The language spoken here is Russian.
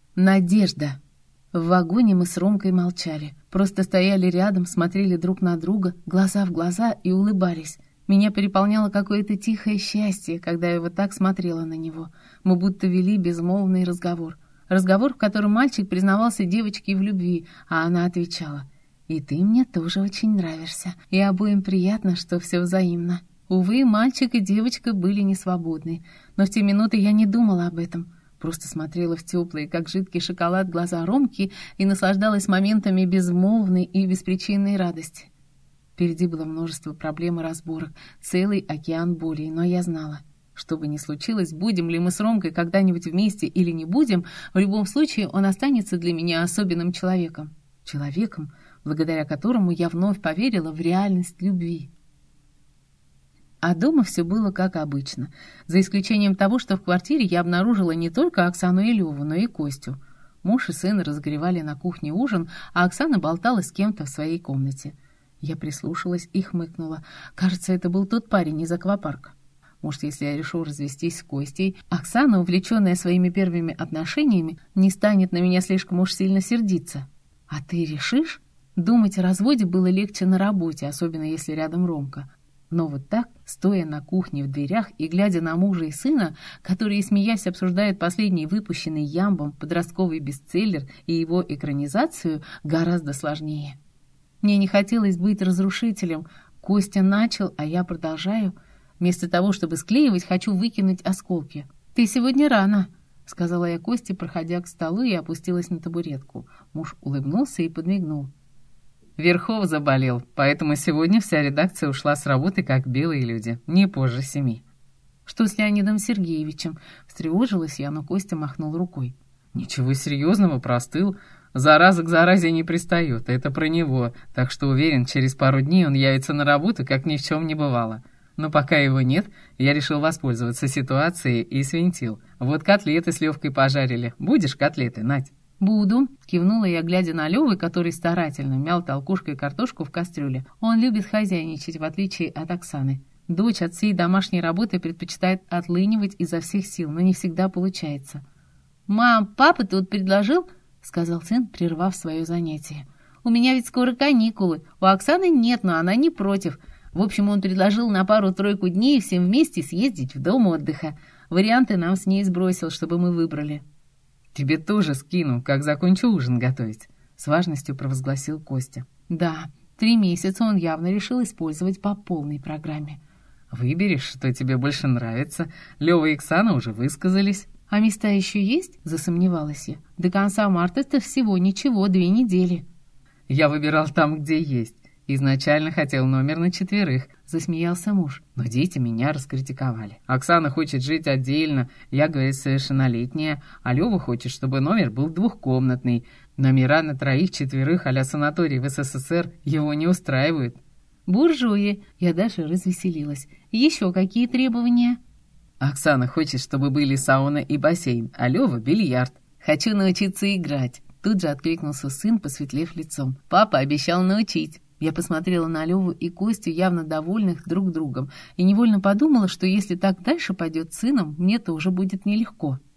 Надежда. В вагоне мы с Ромкой молчали. Просто стояли рядом, смотрели друг на друга, глаза в глаза и улыбались. Меня переполняло какое-то тихое счастье, когда я вот так смотрела на него. Мы будто вели безмолвный разговор. Разговор, в котором мальчик признавался девочке в любви, а она отвечала: «И ты мне тоже очень нравишься, и обоим приятно, что все взаимно». Увы, мальчик и девочка были не свободны, но в те минуты я не думала об этом. Просто смотрела в теплые, как жидкий шоколад, глаза Ромки и наслаждалась моментами безмолвной и беспричинной радости. Впереди было множество проблем и разборок, целый океан боли, но я знала, что бы ни случилось, будем ли мы с Ромкой когда-нибудь вместе или не будем, в любом случае он останется для меня особенным человеком. Человеком, благодаря которому я вновь поверила в реальность любви. А дома все было как обычно, за исключением того, что в квартире я обнаружила не только Оксану и Леву, но и Костю. Муж и сын разогревали на кухне ужин, а Оксана болтала с кем-то в своей комнате. Я прислушалась и хмыкнула. Кажется, это был тот парень из аквапарка. Может, если я решу развестись с Костей, Оксана, увлеченная своими первыми отношениями, не станет на меня слишком уж сильно сердиться. А ты решишь? Думать о разводе было легче на работе, особенно если рядом Ромка. Но вот так, стоя на кухне в дверях и глядя на мужа и сына, которые, смеясь, обсуждают последний выпущенный Ямбом подростковый бестселлер и его экранизацию, гораздо сложнее. Мне не хотелось быть разрушителем. Костя начал, а я продолжаю. Вместо того, чтобы склеивать, хочу выкинуть осколки. «Ты сегодня рано», — сказала я Косте, проходя к столу, и опустилась на табуретку. Муж улыбнулся и подмигнул. «Верхов заболел, поэтому сегодня вся редакция ушла с работы, как белые люди, не позже 7. «Что с Леонидом Сергеевичем?» Встревожилась я, но Костя махнул рукой. «Ничего серьезного, простыл. Зараза к заразе не пристает, это про него, так что уверен, через пару дней он явится на работу, как ни в чем не бывало. Но пока его нет, я решил воспользоваться ситуацией и свинтил. Вот котлеты с Левкой пожарили. Будешь котлеты, Надь?» «Буду», — кивнула я, глядя на Леву, который старательно мял толкушкой картошку в кастрюле. Он любит хозяйничать, в отличие от Оксаны. Дочь от всей домашней работы предпочитает отлынивать изо всех сил, но не всегда получается. «Мам, папа тут предложил», — сказал сын, прервав свое занятие. «У меня ведь скоро каникулы. У Оксаны нет, но она не против. В общем, он предложил на пару-тройку дней всем вместе съездить в дом отдыха. Варианты нам с ней сбросил, чтобы мы выбрали». «Тебе тоже скину, как закончу ужин готовить», — с важностью провозгласил Костя. «Да, 3 месяца он явно решил использовать по полной программе». «Выберешь, что тебе больше нравится. Лёва и Оксана уже высказались». «А места еще есть?» — засомневалась я. «До конца марта-то всего ничего, 2 недели». «Я выбирал там, где есть. Изначально хотел номер на 4, засмеялся муж. Но дети меня раскритиковали. Оксана хочет жить отдельно, я, говорит, совершеннолетняя, а Лёва хочет, чтобы номер был 2-комнатный. Номера на 3-4 а-ля санаторий в СССР его не устраивают». «Буржуи!» Я даже развеселилась. «Еще какие требования?» «Оксана хочет, чтобы были сауна и бассейн, а Лёва — бильярд. Хочу научиться играть». Тут же откликнулся сын, посветлев лицом. «Папа обещал научить». Я посмотрела на Леву и Костю, явно довольных друг другом, и невольно подумала, что если так дальше пойдет с сыном, мне тоже будет нелегко.